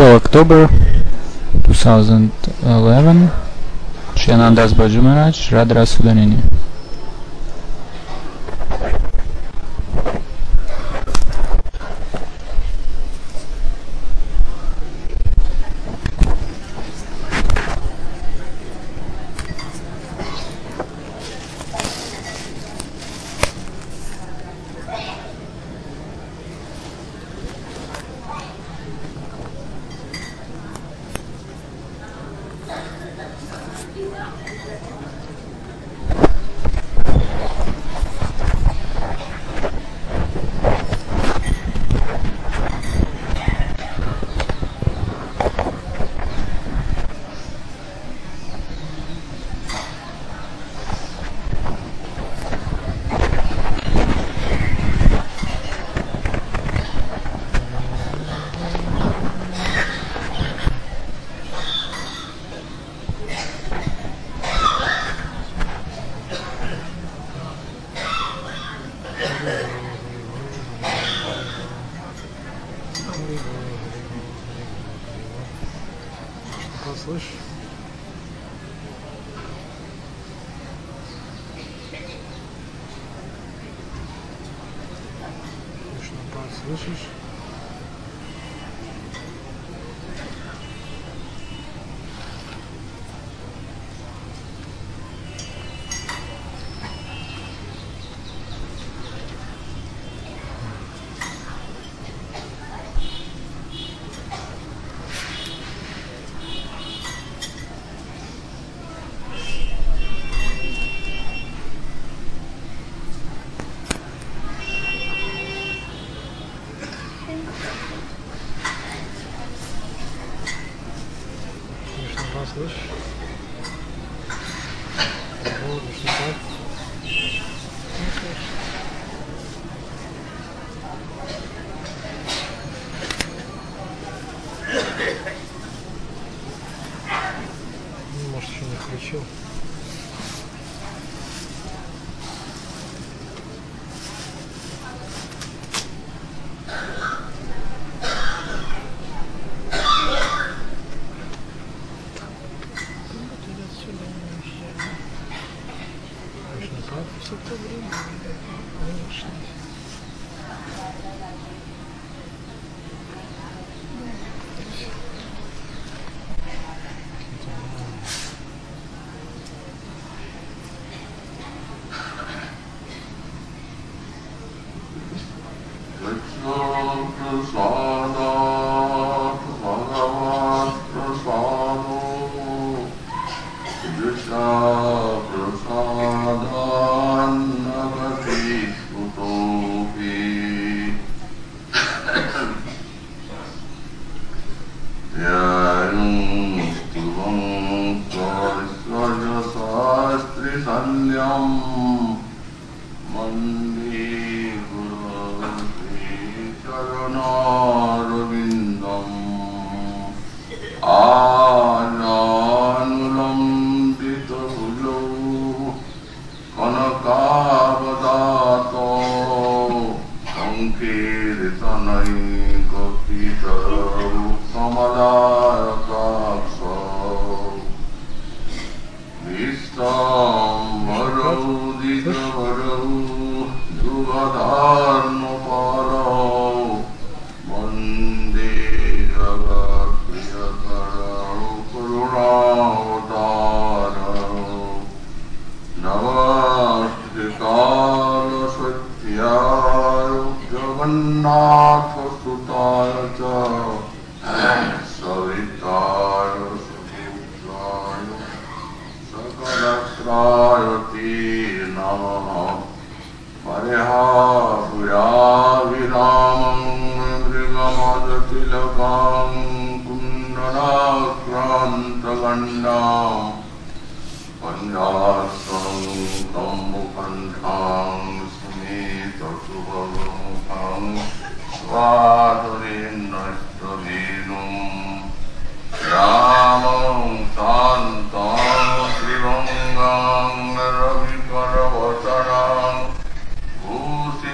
So October 2011, Shri Anandas Baiju Maharaj, Radha Sudanini. Слышишь? Слышишь? Слышишь? Вот, что так? Не слышу. Может, еще не включил. Все то время, конечно.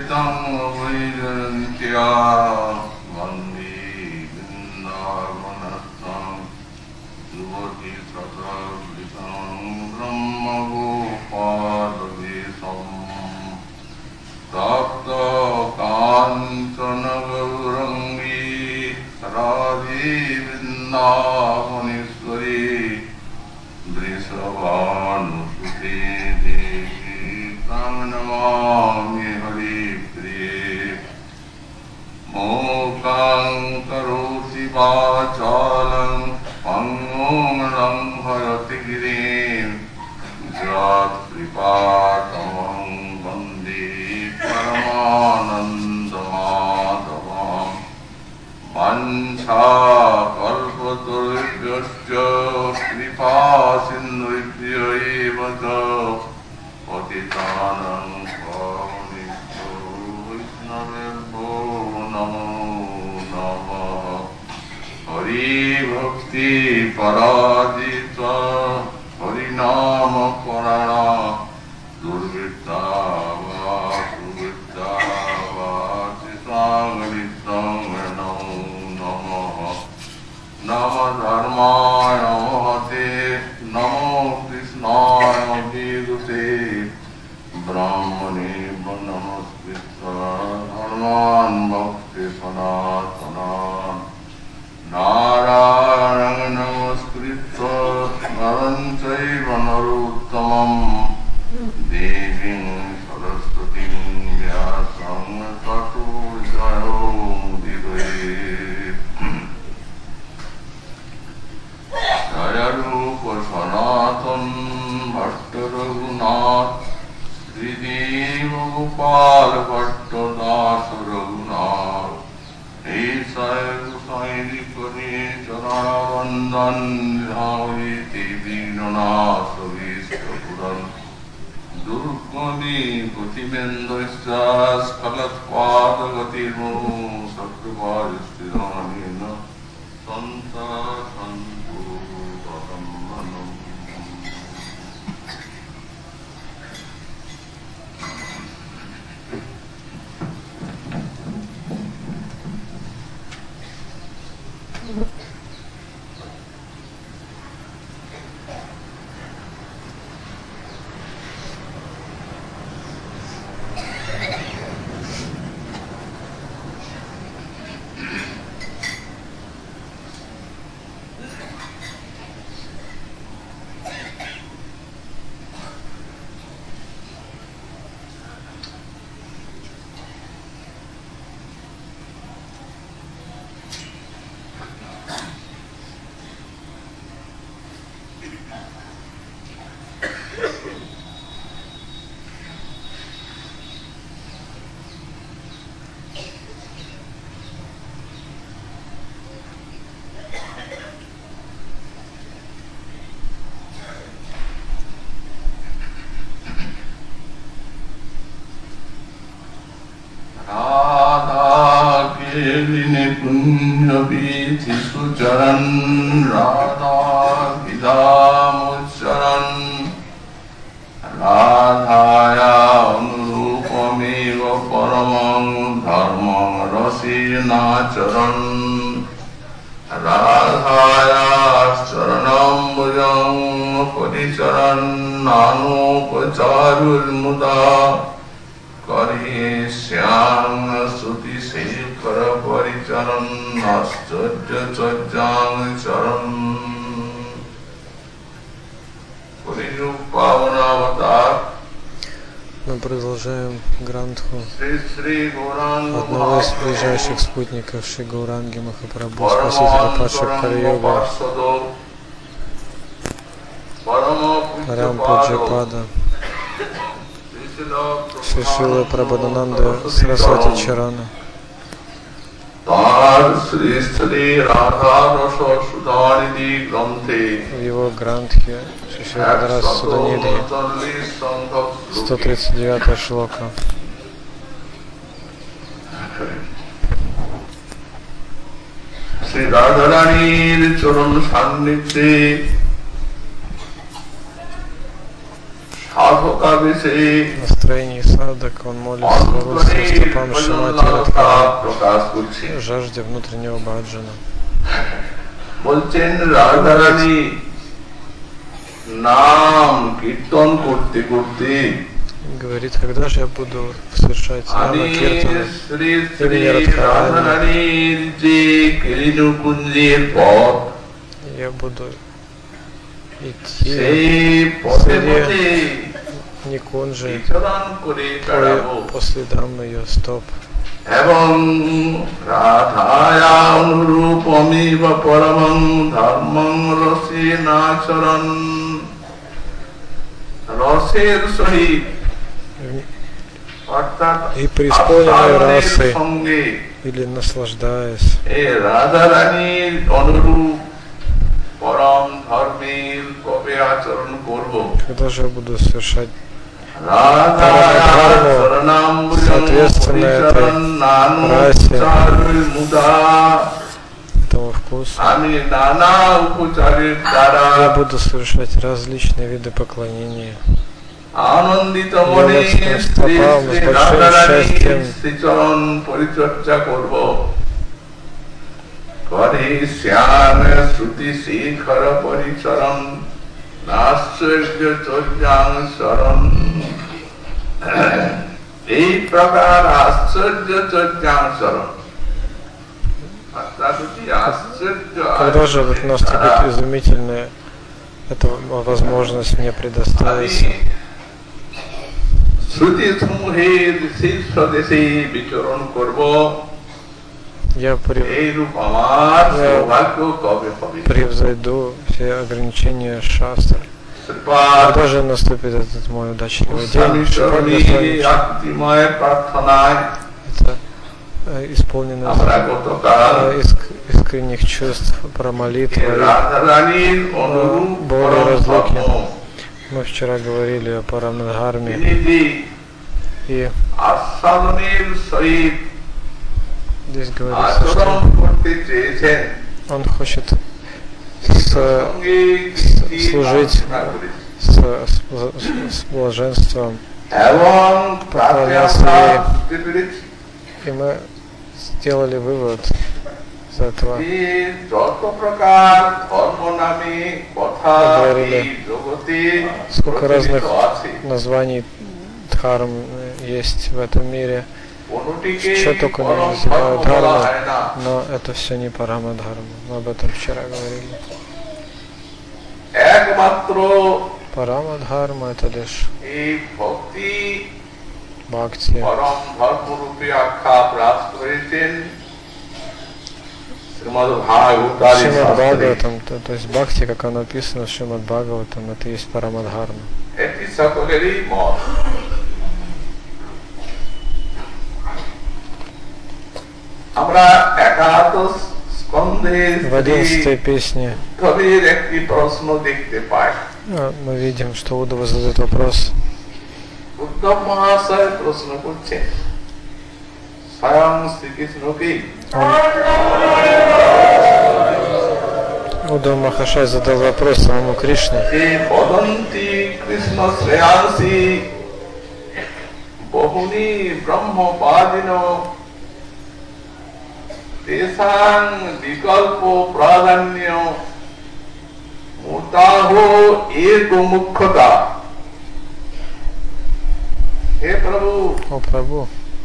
Vande Vrindavan Brindavaneshwari Vrishabhanusute Devi Tam Namami Hari Priye Mokang Karoti Vachalam Pangong Rambharati Girim Jat Kripatam Vande Paramananda Madhavam Vancha Kalpatarubhyascha Kripa Sindhubhyo eva ca Patitanam Pavanebhyo Vaishnavebhyo Namo Namah Hari Bhakti Paradita Harinama Parana Durvita Durvita Chisangalita Nama Dharmaya Mahate Namo Krishnaya Vidute Brahmane Namaskritya Dharman Bhakti Sanatana Narayana Namaskritya Naran Chaiva Naruttamam Devim Saraswatim Vyasam Tato Jayo Mudire Jaya Rupa Sanatan Bhatta Raghunath Srideva Gopal Bhatta Dasa Raghunath Esaya Saini Kani Charana Vandan Dhavi Devi Nanasa Vishwapuran Durgami Putibendo Istas Kalat Pada Gatirmo Sakrivajistirana Santa Santu Vatammanam Punyabhiti Sucharan Radha Vidamucharan Radhaya Anurupameva Paramam Dharmam Rasinacharan Radhaya Charanam Bhujam Paricharan Nanupacharul Muda Kari Syam Suti Sekhara Paricharan Ascharya Chajjang Charan Pavanavatar. Мы продолжаем Грантху одного из ближайших спутников Шри Гауранги Махапрабху, спасителя падших Кали-юга, Парам Пуджапада, Шри Шрила Прабхадананда Сарасвати Чарана. В его Грантхе Шри Радхарас Суданидхи 139 шлока. Шри Радхаранир Чаран Сannidhe В настроении садок он молится родственным стопам Шримати Радхарани, жажде внутреннего баджана. Говорит, когда же я буду совершать нама киртана имени Радхарани, я буду идти সেই পথে পথে Никунжи বিচরণ করে বেড়াবো по следам ее стоп. এবং রাধায়া অনুরূপমিব পরমং ধর্মং রসেনাচরণ রসের সহিত অর্থাৎ И преисполненной আস্বাদনের расы সঙ্গে или наслаждаясь এই রাধারানীর অনুরূপ পরম ধর্মের কবে আচরণ করব когда же я буду совершать রাধায়া শরণাম্বুজং соответственно этой পরিচরণ расе, মুদা этому вкусу, আমি নানা উপচারের দ্বারা я буду совершать различные виды поклонения. আনন্দিত মনে শ্রী শ্রী রাধারানীর শ্রীচরণ পরিচর্যা করব করে শ্যাম শ্রুতি শিখর পরিচরণ আশ্চর্য চর্যাং শরণ এই প্রকার আশ্চর্য চর্যাং শরণ অর্থাৎ আশ্চর্য Когда же вот наступит изумительная эта возможность мне предоставится? শ্রুতি সমূহের শীর্ষদেশে বিচরণ করব Я এইরূপ আমার সৌভাগ্য কবে হবে превзойду все ограничения шастры. Когда же наступит этот мой удачливый день? স্বামী আত্মীময় প্রার্থনায় Это исполнено আমরা গতকাল искренних чувств про молитву. রাধারানীর অনুরূপ более পরম разлуки. ধর্ম Мы вчера говорили о Парамадхарме তিনি и আস্বাদনের সহিত здесь говорится, আচরণ что করতে চেয়েছেন он хочет সঙ্গে служить с блаженством. এবং তাতে আমরা বুঝতে পেরেছি И мы сделали вывод из этого. যে যত প্রকার ধর্ম নামে কথা Говорили, এই জগতে сколько разных প্রচলিত আছে названий дхарм есть в этом мире. কোনটিকে Что только не পরম называют ধর্ম বলা дхармой, হয় না но это все не Парамадхарма. Мы об этом вчера говорили. একমাত্র Парамадхарма это лишь এই ভক্তি бхакти. পরম ধর্মরূপে আখ্যা প্রাপ্ত হয়েছেন শ্রীমদ্ ভাগবতারি Шримад শাস্ত্রে Бхагаватам, то есть бхакти, как оно описано в Шримад Бхагаватам, это и есть Парамадхарма. এটি সকলেরই মত আমরা একাদশ স্কন্ধের В 11 песне কবির একটি প্রশ্ন দেখতে পাই мы видим, что Удава задает вопрос. উদ্ধব মহাশয় প্রশ্ন করছেন স্বয়ং শ্রীকৃষ্ণকে Удава Махашай задал вопрос самому Кришне. যে বদন্তি কৃষ্ণ শ্রেয়াংসি বহুনি ব্রহ্মপাদিন তেষাং বিকল্প প্রাধান্য মুতাহ এক মুখ্যতা হে প্রভু О Прабhu,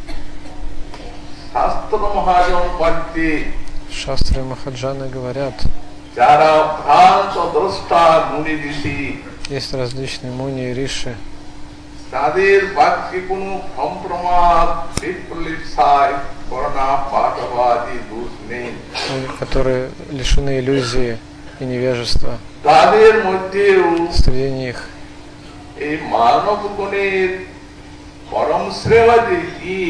শাস্ত্র মহাজন পন্থী Шастры Махаджаны говорят, যারা ভ্রান্ত দ্রষ্টা মুনি ঋষি есть различные муни и риши, তাদের বাক্যে কোনো ভ্রম প্রমাদ বিপ্রলিপ্সায় করোনা পাঠবাদী দোষ নেই которые лишены иллюзии и невежества. তাদের মধ্যেও Среди них এই মানব গুণের পরম শ্রেয় কি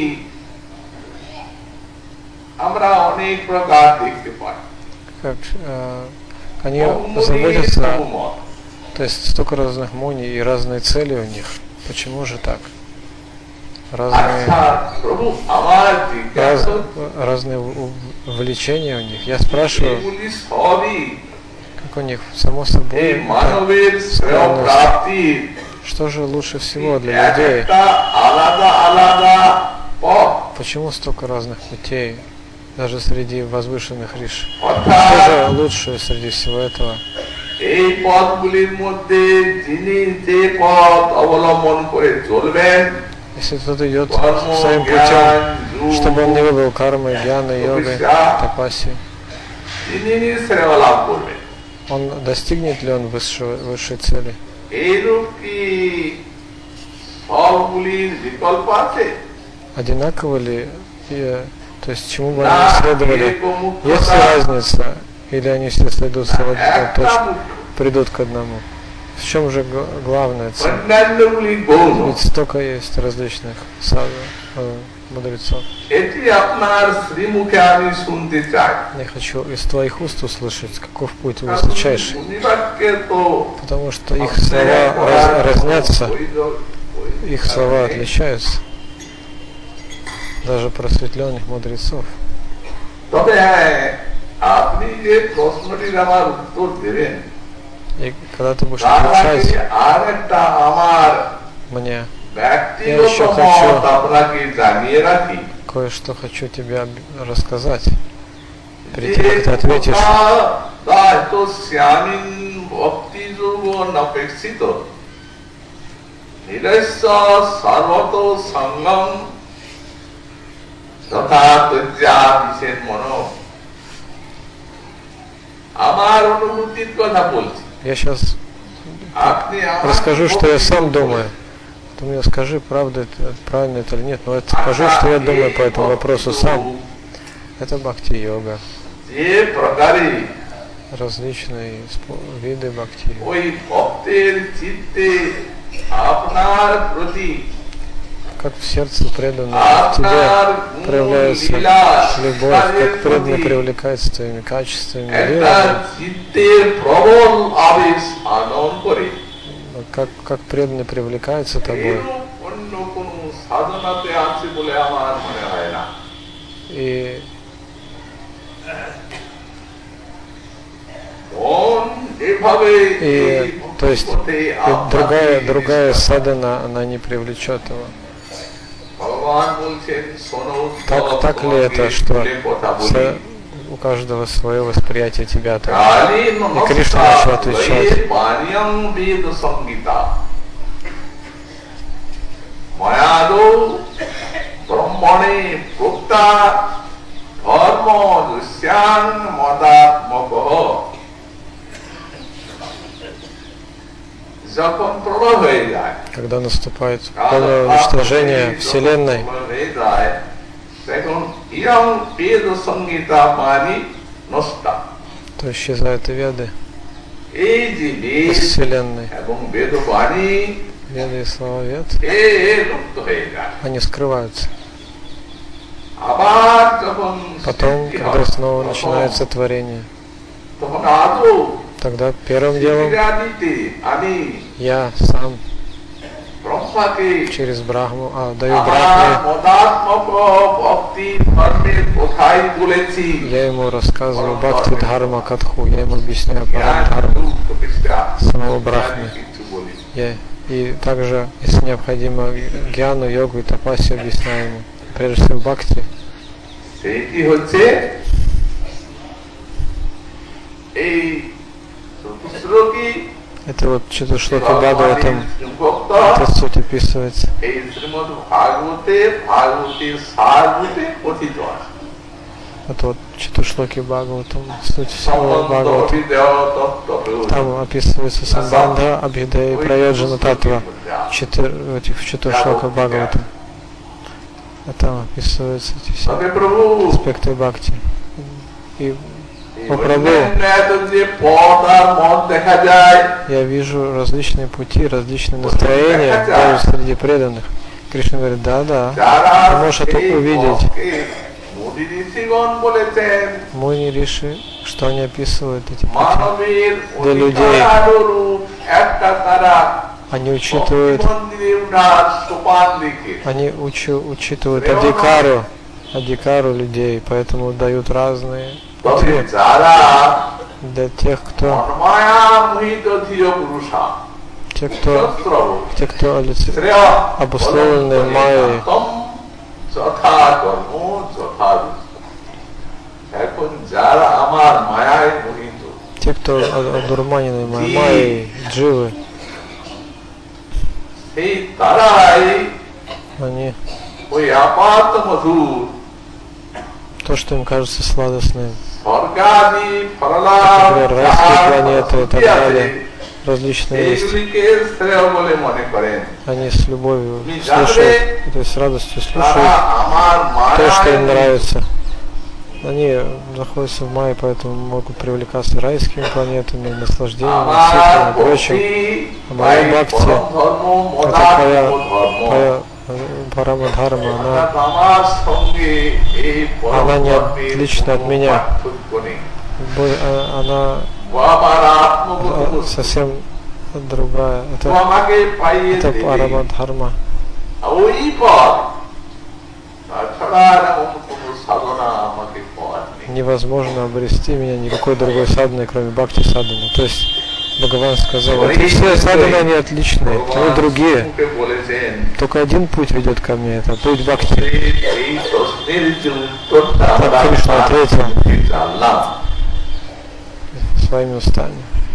আমরা অনেক প্রকার দেখতে পাই как они заботятся, то есть столько разных муни и разные цели у них. Почему же так? Разные, আচ্ছা প্রভু আমার জিজ্ঞাসা разные влечения у них. Я спрашиваю, এগুলি সবই как у них само এই собой, মানবের শ্রেয় প্রাপ্তির что же лучше всего для людей? একটা আলাদা আলাদা পথ Почему столько разных путей, даже среди возвышенных риш? Что অর্থাৎ же лучшее среди всего этого? এই পথগুলির মধ্যে যিনি যে পথ অবলম্বন করে চলবেন Если кто-то идет своим путем, чтобы он не выбрал кармы, гьяны, йогой, тапаси, তিনি শ্রেয় লাভ করবেন он достигнет ли он высшей цели? এইরূপ কি সবগুলির বিকল্প আছে? Одинаково ли, то есть чему бы они следовали? Есть ли разница? Или они все следуют придут к одному? В чем же главная цель? অন্যান্যগুলি গৌণ। Ведь столько есть различных мудрецов. এটি আপনার শ্রীমুখে আমি শুনতে চাই। Я хочу из твоих уст услышать, каков путь высочайший. Потому что их слова разнятся, их слова отличаются. Даже просветленных мудрецов. তবে আপনি যে প্রশ্নটির আমার উত্তর দেবেন, и когда ты будешь отвечать আর একটা আমার мне, ব্যক্তিগত মত আপনাকে জানিয়ে রাখি, кое-что хочу тебе рассказать. Перед тем, как ты ответишь, দায়িত্ব স্বামীন ভক্তি যোগ অপেক্ষিত নিরস্ব সর্বত সঙ্গম তথা তজ্জা বিশেষ মনো। আমার অনুভূতির কথা বলছি। Я сейчас расскажу, что я сам думаю. Ты мне скажи, правда это, правильно это или нет, но я скажу, что я думаю по этому вопросу сам. Это бхакти-йога. Различные виды бхакти. Как в сердце преданного к тебе проявляется любовь, как преданно привлекается твоими качествами, как преданно привлекается тобой. И то есть другая садхана, она не привлечет его. Так ли это, что у каждого свое восприятие тебя? И Кришна начал отвечать. Когда наступает полное уничтожение Вселенной, то исчезают и Веды из Вселенной. Веды и слова Вед, они скрываются. Потом, когда снова начинается творение, тогда первым делом я сам через Брахму, даю Брахме, я ему рассказываю Бхакти Дхарма Катху, я ему объясняю Парам-дхарму, самого Брахме. И также, если необходимо, гьяну, йогу и тапасию объясняю ему, прежде всего Бхакти. Это вот Чатушлоки Бхагаватам, эта суть описывается. Это вот Чатушлоки Бхагаватам, суть всего Бхагаватам. Там описывается Самбандха, Абхидея и Прайоджана Татва в Чатушлоках Бхагаватам. А там описываются эти все аспекты бхакти. И о Прабху, я вижу различные пути, различные настроения даже среди преданных. Кришна говорит, да, ты можешь это увидеть. Муни Риши, что они описывают эти пути для людей. Они учитывают адикару людей, поэтому дают разные пути для тех, кто обусловлены майей. Те, кто одурманены майей, дживы, они, то то, что им кажется сладостным. Например, райские планеты и так далее. Различные есть. Они с любовью слушают, то есть с радостью слушают то, что им нравится. Они находятся в мае, поэтому могут привлекаться райскими планетами, наслаждением, ситхами и прочим. А моя бхакти, это твоя парамадхарма, она не отлична от меня. Она совсем другая. Это парамадхарма. Невозможно обрести меня никакой другой садханой, кроме бхакти садханы. То есть Бхагаван сказал, это все садханы, они отличные, они другие. Только один путь ведет ко мне, это путь бхакти. Так Кришна ответил своими устами.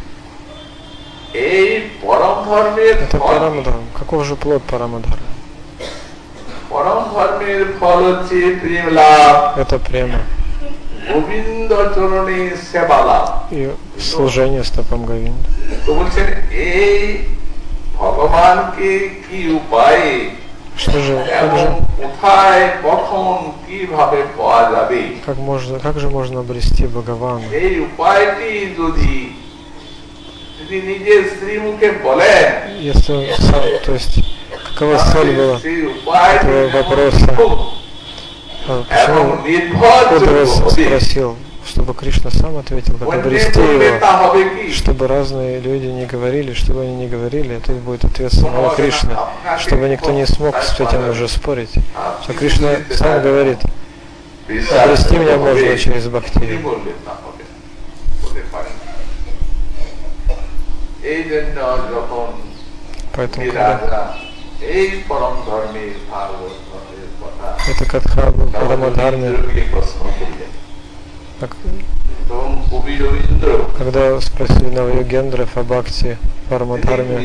Это парамадхарма. Каков же плод парамадхарма? Это према. И служение стопам Говинда. Что же, как же можно обрести Бхагавана? Если он сам, то есть, какова цель была этого вопроса? Почему Удрас спросил, чтобы Кришна сам ответил, как обрести его, чтобы разные люди не говорили, чтобы они не говорили, это будет ответ самого Кришны, чтобы никто не смог с этим уже спорить. Что Кришна сам говорит, обрести меня можно через бхакти. Поэтому когда это катха парамадхарме, когда спросили Навайогендров о бхакти парамадхарме,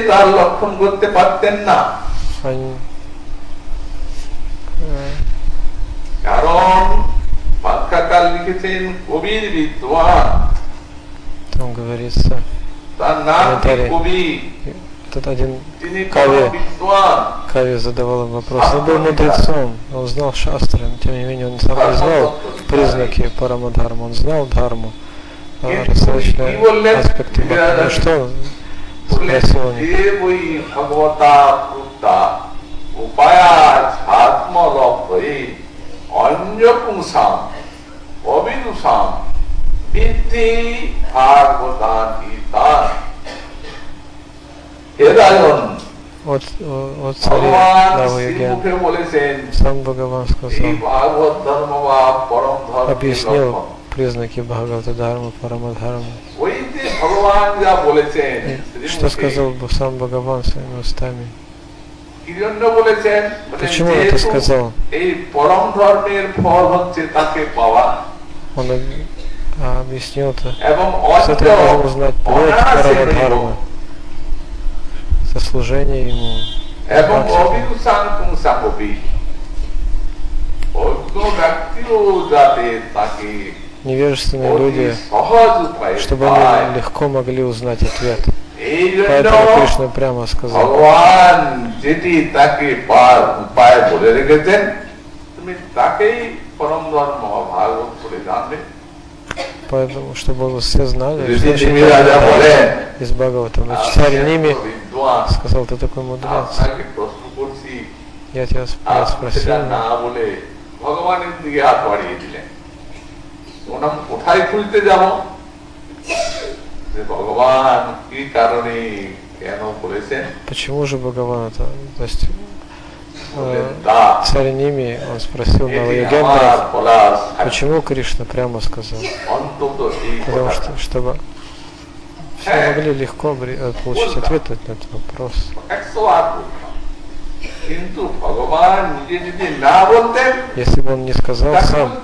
они там говорится комментарий. Этот один Кави задавал им вопрос. Он был мудрецом, он знал шастры, но тем не менее он сам не знал признаки парамадхармы, он знал дхарму, различные аспекты бхакти. Что он спросил у них? Вот цари Навайоген, сам Бхагаван сказал, объяснил признаки Бхагавата-дхармы, Парамадхармы. Что сказал сам Бхагаван своими устами? Почему он это сказал? Он объяснил это. С этого можно узнать плод Парамадхармы. Служение ему. Невежественные люди, чтобы они легко могли узнать ответ. Поэтому Кришна прямо сказал, поэтому, чтобы все знали, из Бхагаватам. Царь Ними сказал, ты такой мудрец. Я тебя спросил. Почему же Бхагаван это? То есть царь Ними, он спросил Навайогендров, почему Кришна прямо сказал? Потому что, чтобы все могли легко получить ответ на этот вопрос. Если бы он не сказал сам,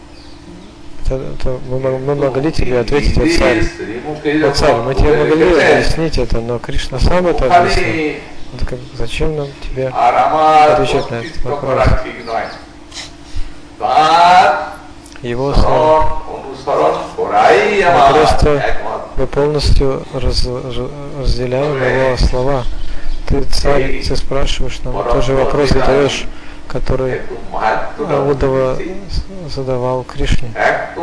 то мы могли тебе ответить, о царь. О царь, мы тебе могли объяснить это, но Кришна сам это объяснил. Зачем нам тебе отвечать на этот вопрос? Его слова. Мы просто мы полностью разделяем его слова. Ты, царь, ты спрашиваешь нам, тот же вопрос задаешь, который Удава задавал Кришне.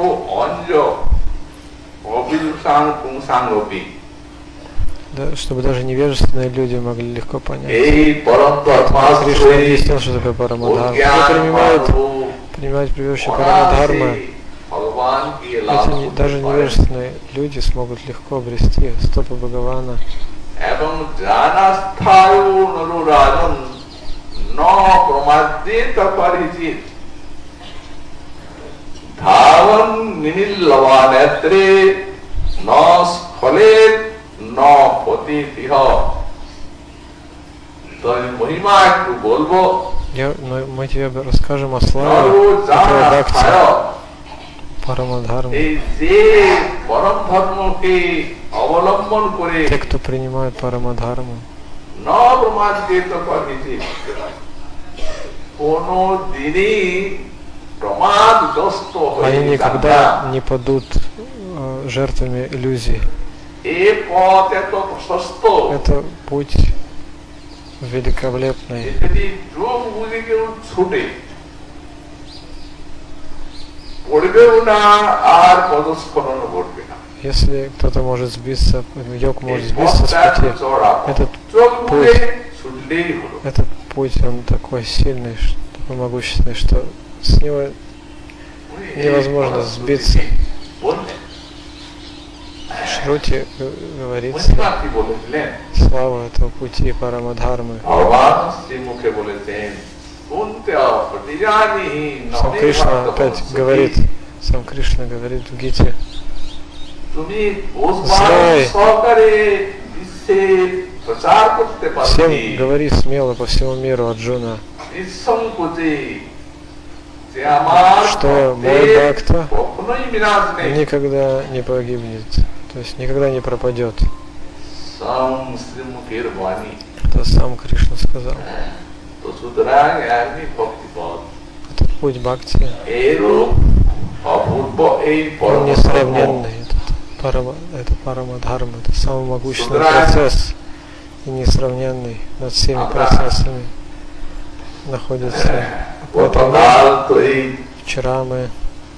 Да, чтобы даже невежественные люди могли легко понять. Кришна объяснил, что такое парамадхарма. Кто принимает прибежище парамадхармы, эти даже невежественные люди смогут легко обрести стопы Бхагавана. Мы тебе расскажем о славе этого бхакти Парамадхармы. Те, кто принимает Парамадхарму, они никогда не падут жертвами иллюзий. Это путь великолепный. Если кто-то может сбиться, йог может сбиться с пути, этот путь, он такой сильный, такой могущественный, что с него невозможно сбиться. Шрути говорится слава этого пути Парамадхармы. Сам Кришна опять говорит, в Гите: знай, всем говори смело по всему миру, Арджуна, что мой бхакта никогда не погибнет, то есть никогда не пропадет. Это сам Кришна сказал. Этот путь бхакти, он несравненный. Это Парамадхарма, это самый могущественный процесс и несравненный над всеми процессами находится. Поэтому вчера мы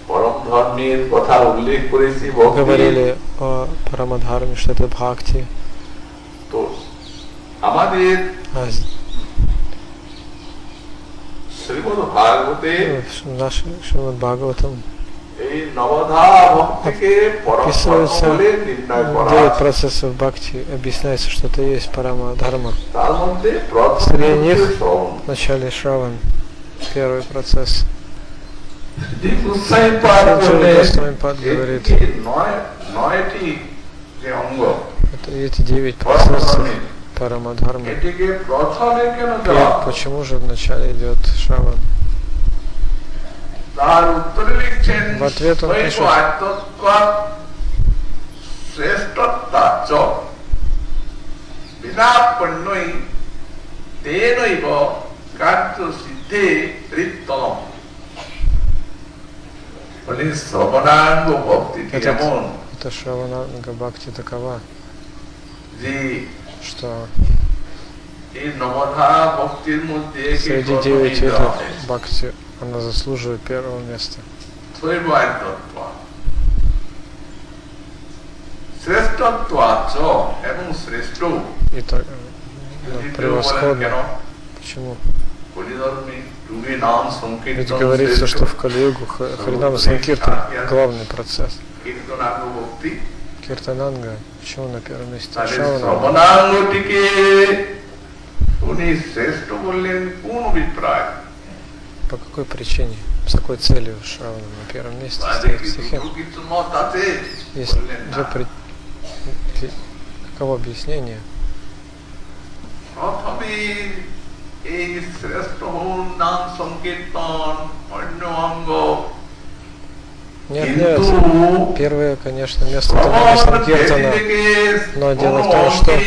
говорили о Парамадхарме, что это бхакти. Наш Шримад Бхагаватам описывается 9 процессов бхакти, объясняется, что это есть Парамадхарма. Среди них в начале Шраван, первый процесс. Госвамипад говорит, это эти 9 процессов Парамадхармы. И почему же вначале идет Шраван? В ответ он пишет: это Шравананга Бхакти такова, что среди 9 видов бхакти она заслуживает первого места. И так превосходно. Почему? Ведь говорится, что в Кали-югу Харинама Санкиртан главный процесс. Киртананга, почему на первом месте? По какой причине? С какой целью Шравана на первом месте стоит в стихе? Есть каково объяснение? Нет, первое, конечно, место это Санкиртана, но дело в том, что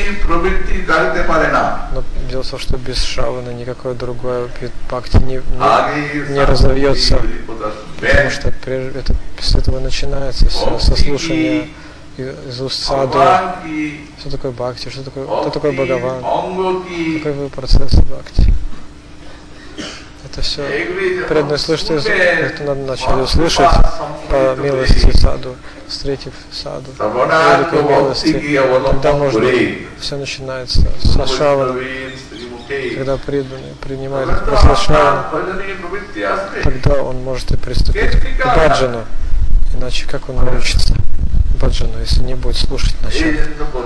дело в том, что без Шравана никакое другое бхакти не разовьется, потому что это, с этого начинается со слушания из уст саду, что такое бхакти, что такое Бхагаван, какой процесс бхакти. Это все преданные слышат, это надо начали услышать по милости саду, встретив саду, великой милости. Тогда можно, все начинается со Шравана, когда преданный принимает этот процесс Шравана, тогда он может и приступить к баджану, иначе как он научится баджану, если не будет слушать вначале.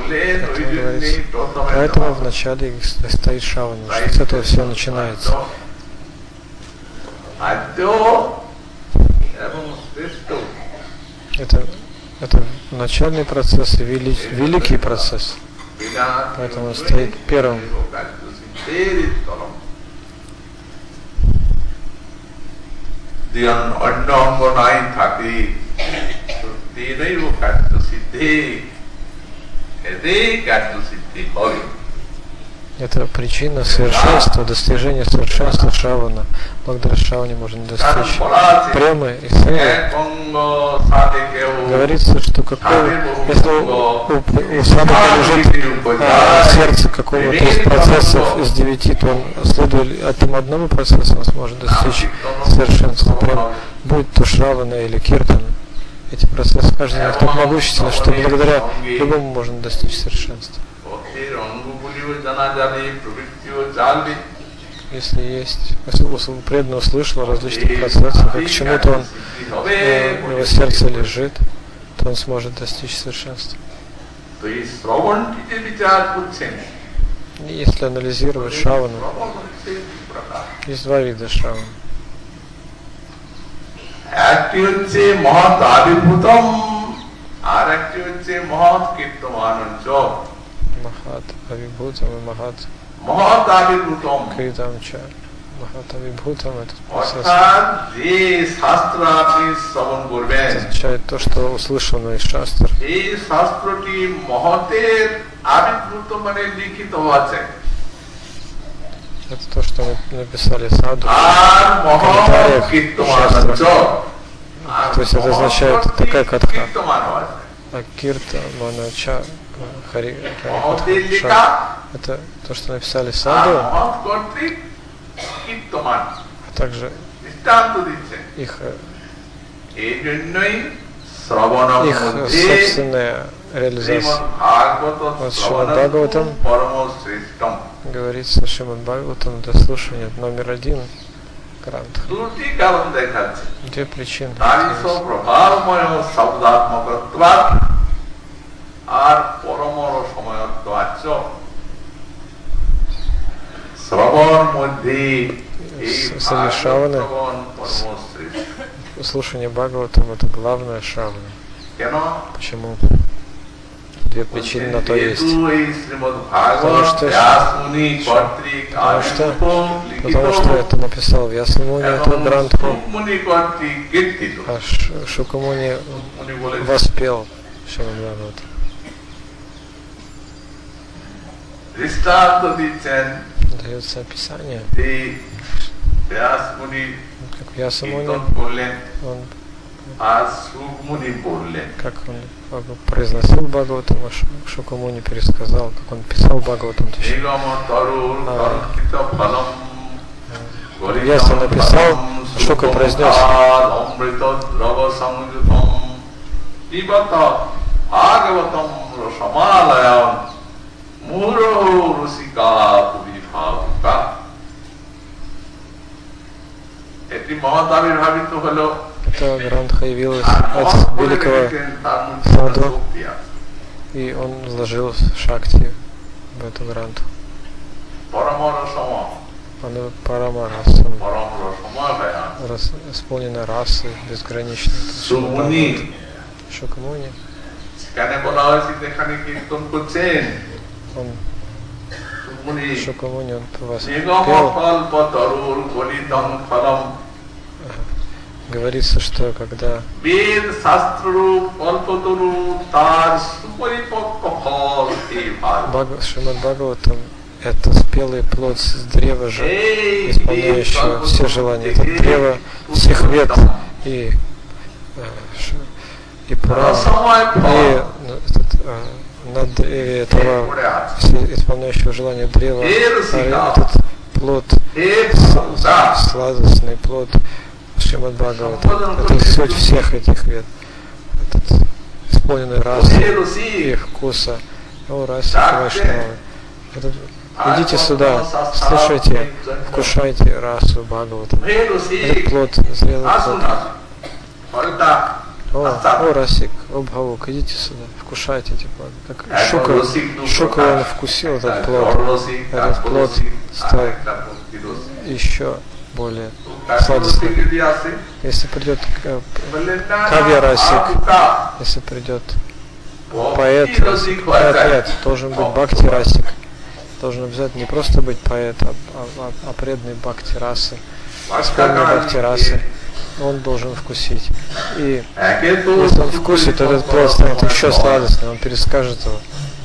Поэтому вначале стоит Шравана, что с этого все начинается. Это начальный процесс и великий процесс. Поэтому он стоит первым. Это причина совершенства, достижения совершенства Шравана. Благодаря Шраване можно достичь премы и силы. Говорится, что если у садхака лежит сердце какого-то из процессов из 9, то он, следуя этому одному процессу, он сможет достичь совершенства прем, будь то Шравана или Киртана. Эти процессы каждый из них так могущественны, что благодаря любому можно достичь совершенства. Если преданно услышал о различных процессах, и к чему-то в его сердце лежит, то он сможет достичь совершенства. И если анализировать Шравану, есть два вида Шравана. একটি হচ্ছে মহৎ আবির্ভূতম আর একটি হচ্ছে মহৎ কীর্তমানঞ্চ Махат Авибхутам и Махат Критам Ча. Махат Авибхутам — это процесс. Это означает то, что услышано из шастр. Это то, что написали саду в комментариях шастр. То есть это означает такая катха. А кирта манача хари это то, что написали саду, а также их собственная реализация. Вот Шримад Бхагаватам говорится, Шримад Бхагаватам это слушание номер 1 грантха. Две причины. Среди Шраваны слушание Бхагаватам — это главное Шравана. Почему? Две причины на то есть. Потому что это написал Вьясамуни, эту грантху, а Шукамуни воспел Шримад Бхагаватам. Дается описание, как Вьясамуни, как он произносил Бхагаватам, а Шукамуни пересказал, как он писал Бхагаватам. Вьяса написал, а Шука произнес. Эта грантха явилась от великого саду, и он вложил шакти в эту грантху. Она парамарасам, исполнена расы безграничной. Шукамуни. Шукамуни, он вас пел. говорится, что когда Шримад Бхагаватам это спелый плод с древа же, исполняющего все желания. Это древо всех вед и Пуран, и на древе этого исполняющего желания древа этот плод, сладостный плод Шримад Бхагаватам. Это суть всех этих вед. Этот исполненный расы и вкуса. О, Расик Вайшнавы. Идите сюда, слушайте, вкушайте расу Бхагаватам. Этот плод, зрелый плод. О, Расик, о, Бхавук, идите сюда, вкушайте эти плоды. Как Шука он вкусил этот плод стал еще более сладостным. Если придет Кавья Расик, если придет поэт, нет, должен быть Бхакти Расик. Должен обязательно не просто быть поэт, а преданный Бхакти расы, исполненный Бхакти расы. Он должен вкусить. И если он вкусит, этот плод станет еще сладостным, он перескажет его.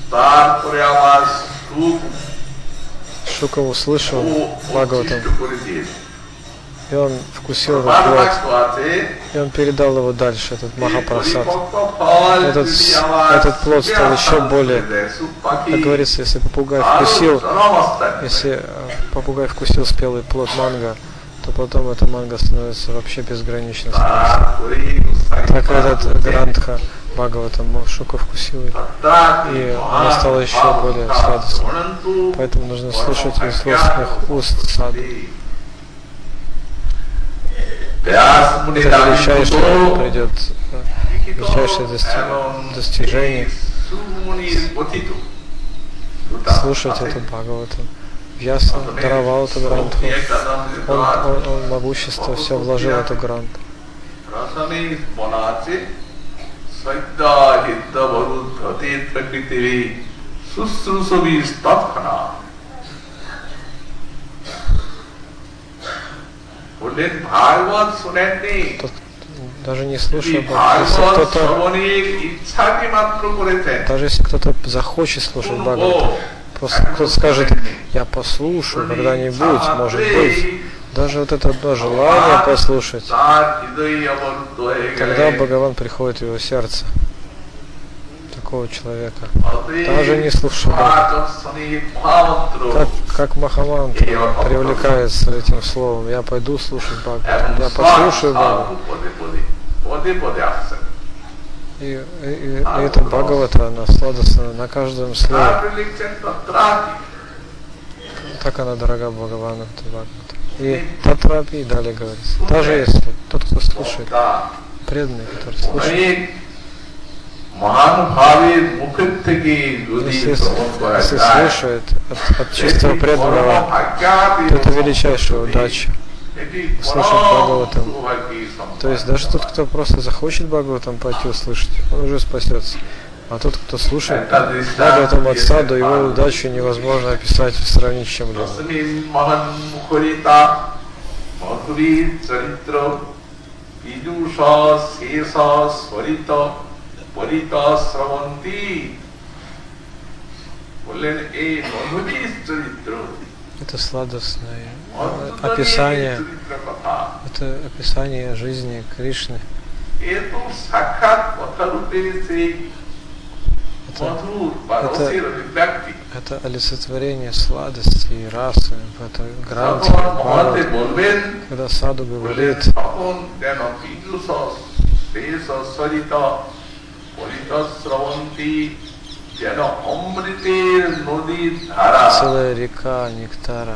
Шука услышал Бхагаватам, и он вкусил этот плод, и он передал его дальше, этот Махапрасад. Этот плод стал еще более, как говорится, если попугай вкусил спелый плод манго, то потом эта манго становится вообще безгранично сладостной. Так этот Грантха Бхагаватам Шука вкусил, и она стала еще более сладостной. Поэтому нужно слушать из собственных уст саду. Это величайшее придет, величайшее достижение слушать эту Бхагаватам. Вьяса даровал эту гранту, он могущество все вложил в эту гранту. Даже не слушая даже если кто-то захочет слушать Бхагаватам, просто кто-то скажет, я послушаю когда-нибудь, может быть, даже вот это одно желание послушать, когда Бхагаван приходит в его сердце, такого человека, даже не слушая Бхагаван, как Махамантра привлекается этим словом, я пойду слушать Бхагаван, я послушаю Бхагаван. И эта Бхагавата, она сладостна на каждом слове. Так она дорога Бхагавану, эта Бхагавата. И Татрапи далее говорится. Даже если тот, кто слушает, преданный, который слушает, если слушает от чистого преданного, то это величайшая удача. Слушать Бхагаватам. То есть даже тот, кто просто захочет Бхагаватам пойти услышать, он уже спасется. А тот, кто слушает Бхагаватам от саду, его удачу невозможно описать и сравнить с чем-либо. Это сладостное описание, это описание жизни Кришны. Это олицетворение сладости и расы в этой гранте, когда саду говорит, целая река нектара.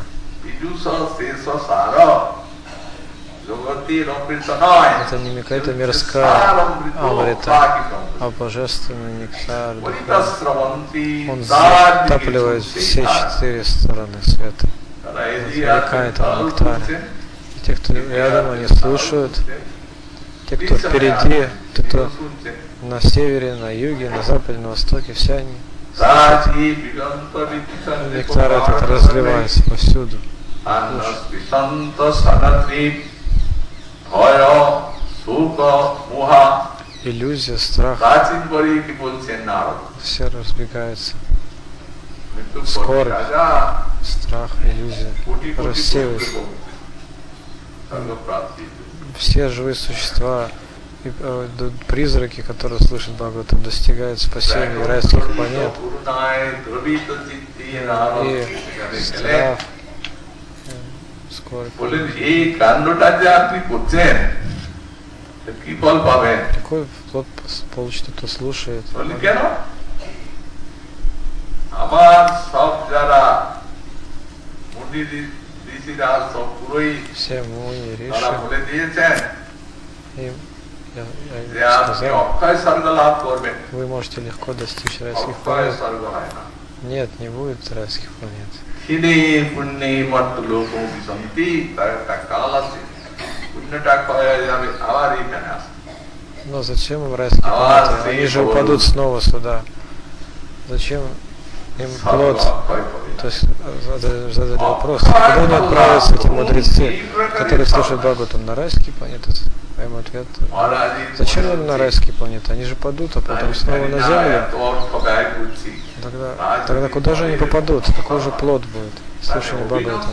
Это не какая-то мирская амрита, а божественный нектар. Он затапливает все четыре стороны света. Река этого нектара. И те, кто рядом, они слушают. Те, кто впереди, те, кто на севере, на юге, на западе, на востоке, все они слушают. Нектар этот разливается повсюду. иллюзия, страх, все разбегаются. Скорбь, страх, иллюзия рассеиваются. Все живые существа, и, призраки, которые слышат Бхагаватам, достигают спасения райских планет. И страх, скорбь. Какой плод получит, кто слушает? Все муни, риши, я сказал, вы можете легко достичь райских планет. Нет, не будет райских планет. Но зачем им райские планеты? Они же упадут снова сюда. Зачем им плод? То есть задали вопрос, куда они отправятся, эти мудрецы, которые слушают Бхагаватам, на райские планеты? А им ответ, зачем им на райские планеты? Они же падут, а потом снова на землю. Тогда куда же они попадут? Какой же плод будет? Слушание Бхагаватам.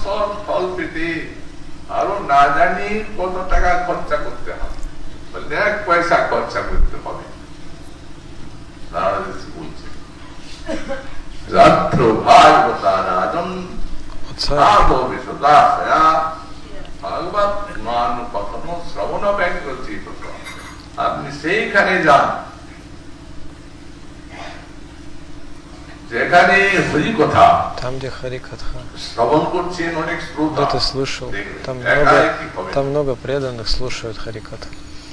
Там, где Харикатха, где ты слышал, там много преданных слушают Харикатха.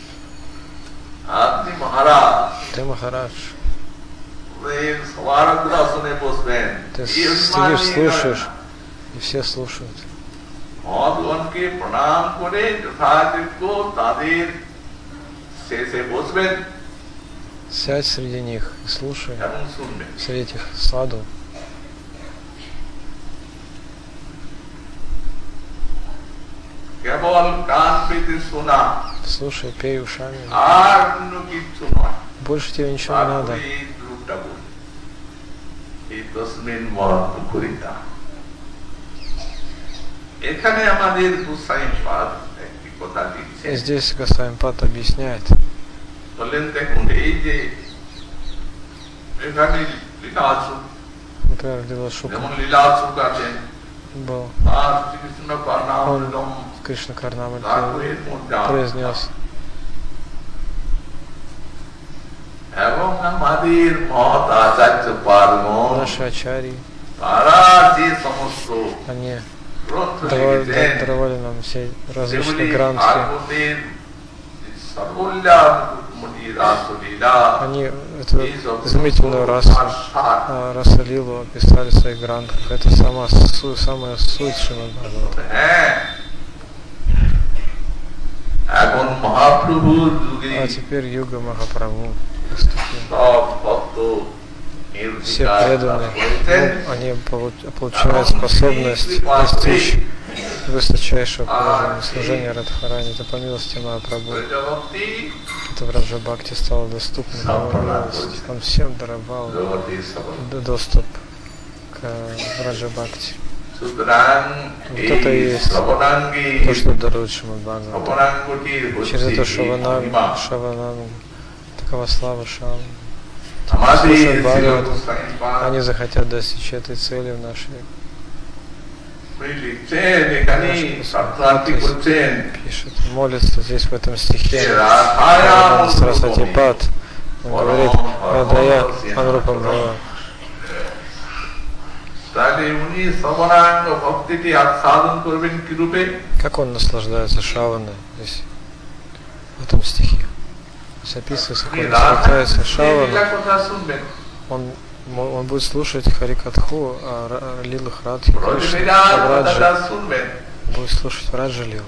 Ты Махарадж. Ты сидишь, слушаешь, и все слушают. Сядь среди них и слушай, среди этих саду. Слушай, пей ушами. Больше тебе ничего не надо. И здесь Госвамипад объясняет. Например, Лилашука был. Он в Кришна Карнамрите произнес. Наши ачарьи, они даровали нам все различные гранты. Они эту изумительную расу Лилу описали в своих грантах. Это самая суть Шримад Бхагаватам. А теперь Юга Махапрабху наступил. Все преданные, они получают способность достичь высочайшего положения служения Радхарани. Это по милости Махапрабху. Это в Раджа Бхакти стало доступно. Он всем даровал доступ к Раджа Бхакти. Вот это и есть то, что дарует Шримад Бхагаватам. Через это Шаванангу, такова слава Шавы. Слушают Бхагаватам, они захотят достичь этой цели в нашей. Пишет, молится здесь в этом стихе. Сарасвати-пад. Он говорит, Радая Анрупа Бхава. Как он наслаждается Шаваной здесь, в этом стихе? Здесь описывается, как он наслаждается Шаваной. Он будет слушать Харикатху, а Лилах Радхи Кришны, Раджа, будет слушать Раджа Лилу.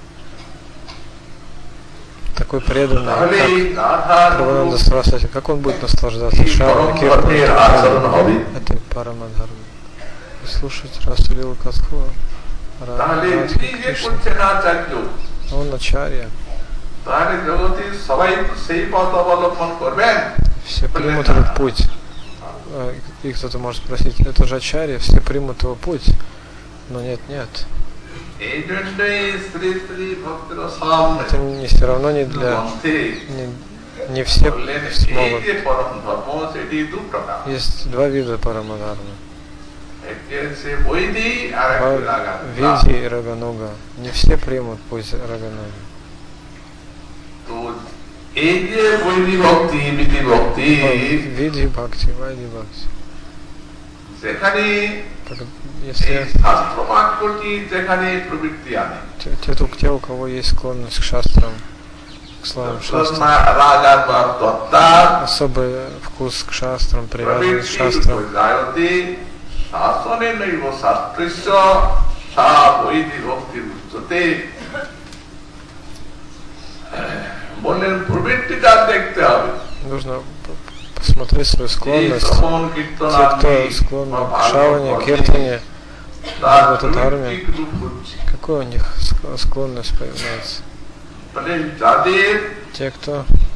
Такой преданный, как Прабхананда Сарасвати, как он будет наслаждаться Шаваной, это Парамадхарма. Слушать Расу Лилу Катху, Радхи Кришны. Он ачарья. তাহলে জগতে সবাই তো সেই পথ অবলম্বন করবেন। Все примут этот путь. И кто-то может спросить, это же ачарья, все примут его путь. Но нет. এই জন্যই শ্রী শ্রী ভক্তের সামনে Это не все равно не для... Не все смогут. এই পরম ধর্ম সেটি দু প্রকার। Есть два вида парамадхармы. একটি হচ্ছে বৈদি আর একটি রাগানুগা। Види и Рагануга. Не все примут путь Рагануга. তো এই যে বৈদি ভক্তি, বিধি ভক্তি, Види бхакти, вайди бхакти. যেখানে Если শাস্ত্র বাক্যটি যেখানে প্রবৃত্তি আনে, те, у кого есть склонность к шастрам, к словам шастрам, রাগার বা তত্ত্বার особый вкус к шастрам, привязанность к шастрам, শাসনে নৈব শাস্ত্রস্য সা বৈদি ভক্তি উচ্যতে। বললেন প্রবৃত্তিটা দেখতে হবে। Нужно посмотреть свою склонность. Те, кто склонны к шаване, киртане, бхагаватадхарме, какой у них склонность появляется? Те, кто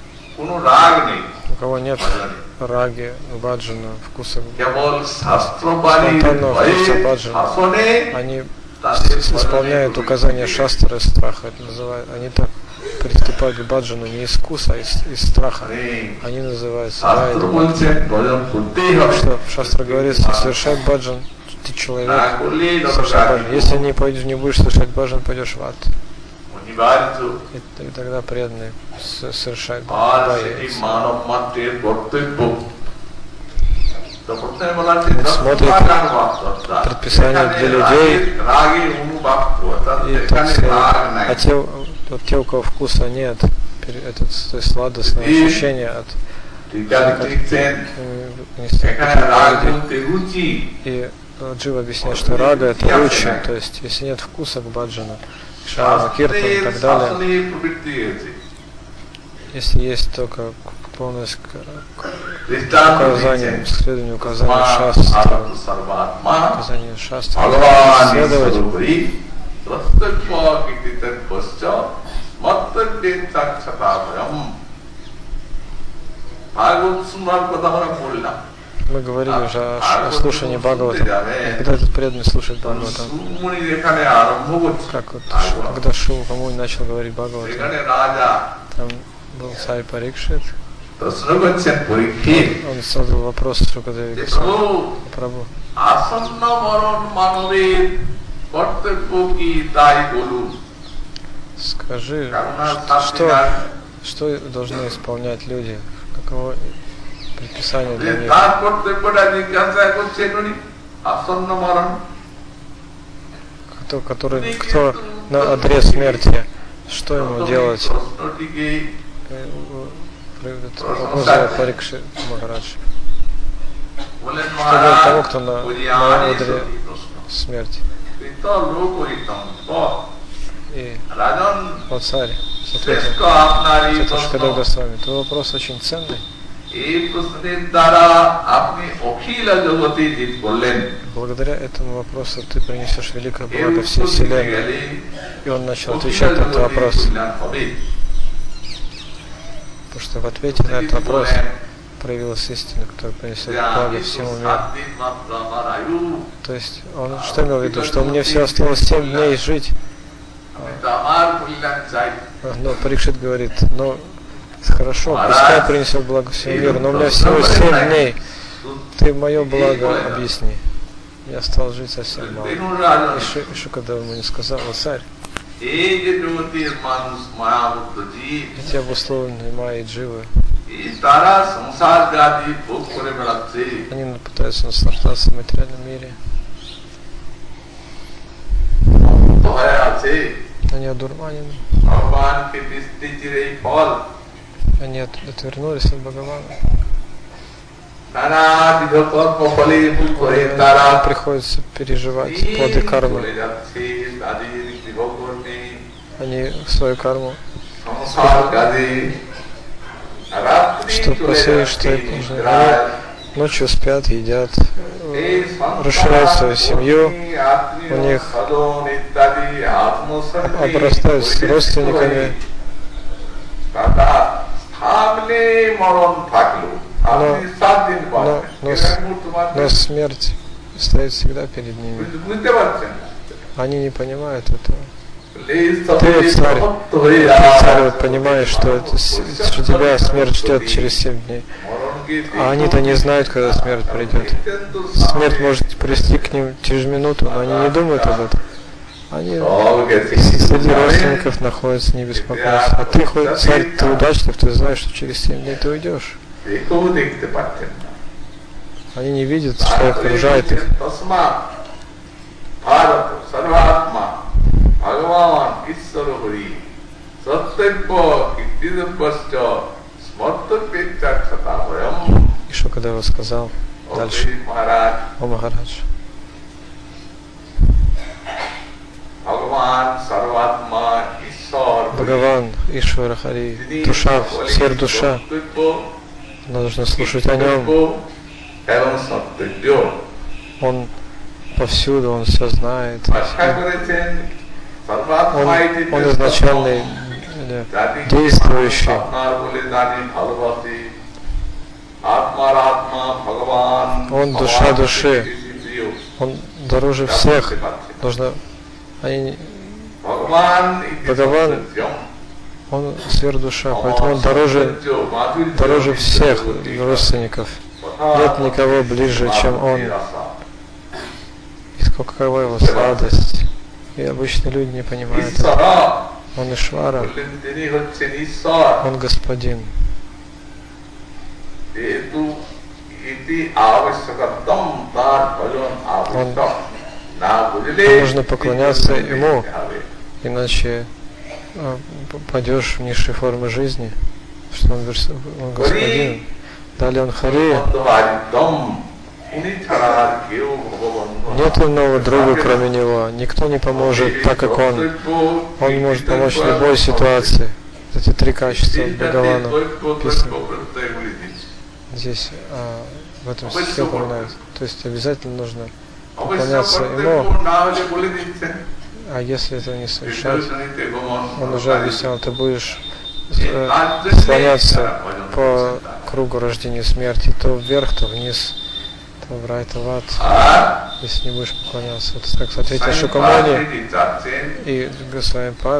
у кого нет раги, баджана, вкуса спонтанного вкуса баджана, они исполняют указания шастры из страха. Это называют, они так приступают к баджану не из вкуса, а из страха. Они называются райди. Что шастра говорит, совершай баджан, ты человек, совершай баджан. Если не будешь совершать баджан, пойдешь в ад. И тогда преданный совершает он смотрит предписания для людей, и, так сказать, те, у кого вкуса нет, то есть сладостное ощущение от и Джива объясняет, что рага это ручи, то есть если нет вкуса к баджану, шавана, киртану и так далее, если есть только полность к указаниям, следованию указаниям шастры, следовать. Мы говорили уже о слушании Бхагавата. Когда этот преданный слушает Бхагавата, как вот, когда Шива Муни начал говорить Бхагавата, там был царь Парикшит, он задал вопрос Шукадеве Госвами: Прабху, скажи, что должны исполнять люди, каково предписание для них? Кто на адрес смерти, что ему делать? Вопрос Парикшит Махарадж. Что делать тому, кто на одре смерти? И вот царь ответил: это Шукадев Госвами, твой вопрос очень ценный. Благодаря этому вопросу ты принесешь великое благо всей вселенной. И он начал отвечать на этот вопрос. Потому что в ответе на этот вопрос проявилась истина, которая принесет благо всему миру. То есть он что имел в виду? Что мне все осталось 7 дней жить. Но Парикшит говорит: ну хорошо, пускай принесет благо всему миру, но у меня всего 7 дней. Ты мое благо объясни. Я стал жить совсем мало. И Шукадев ему не сказал: царь, эти обусловленные майей Дживы, они пытаются наслаждаться в материальном мире. Они одурманены. Они отвернулись от Бхагавана. Им приходится переживать плоды кармы. Они свою карму, что просили, что им нужно. Они ночью спят, едят, расширяют свою семью, у них обрастают с родственниками, Но смерть стоит всегда перед ними. Они не понимают этого. Ты, царь, понимаешь, что тебя смерть ждет через 7 дней. А они-то не знают, когда смерть придет. Смерть может прийти к ним через минуту, но они не думают об этом. Они среди родственников находятся, не беспокойся. А ты, хоть царь, ты удачлив, ты знаешь, что через 7 дней ты уйдешь. Они не видят, что окружает их. И что когда его сказал дальше? О Махарадж. Бхагаван, Ишвара Хари, душа, сверхдуша. Нужно слушать о нем. Он повсюду, он все знает. Он изначальный, действующий. Он душа души. Он дороже всех. Нужно. Бхагаван, он сверхдуша, поэтому он дороже всех родственников. Нет никого ближе, чем он. И какова его сладость. И обычно люди не понимают этого. Он Ишвара, он Господин. Нужно поклоняться ему, иначе пойдешь в низшие формы жизни, что он Господин. Далее он Хари. Нет иного друга, кроме него. Никто не поможет так, как он. Он может помочь в любой ситуации. Эти 3 качества Бхагавана описаны. Здесь в этом стихе упоминают. То есть обязательно нужно поклоняться ему. А если этого не совершать, он уже объяснял, ты будешь слоняться по кругу рождения и смерти, то вверх, то вниз, то в рай, то в ад, если не будешь поклоняться. Это так ответил Шукамуни и Госвами Пад.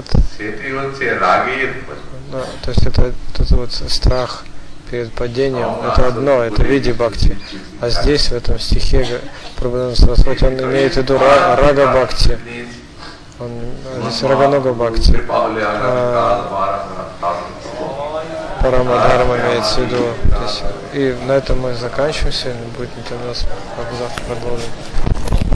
Да, то есть это вот страх перед падением, это одно, это в виде бхакти. А здесь, в этом стихе, Прабхупада Сарасвати, он имеет в виду рага бхакти. Здесь раганога бхакти. Парамадхарма имеется в виду. И на этом мы заканчиваем сегодня. Будет интернет. Завтра продолжим.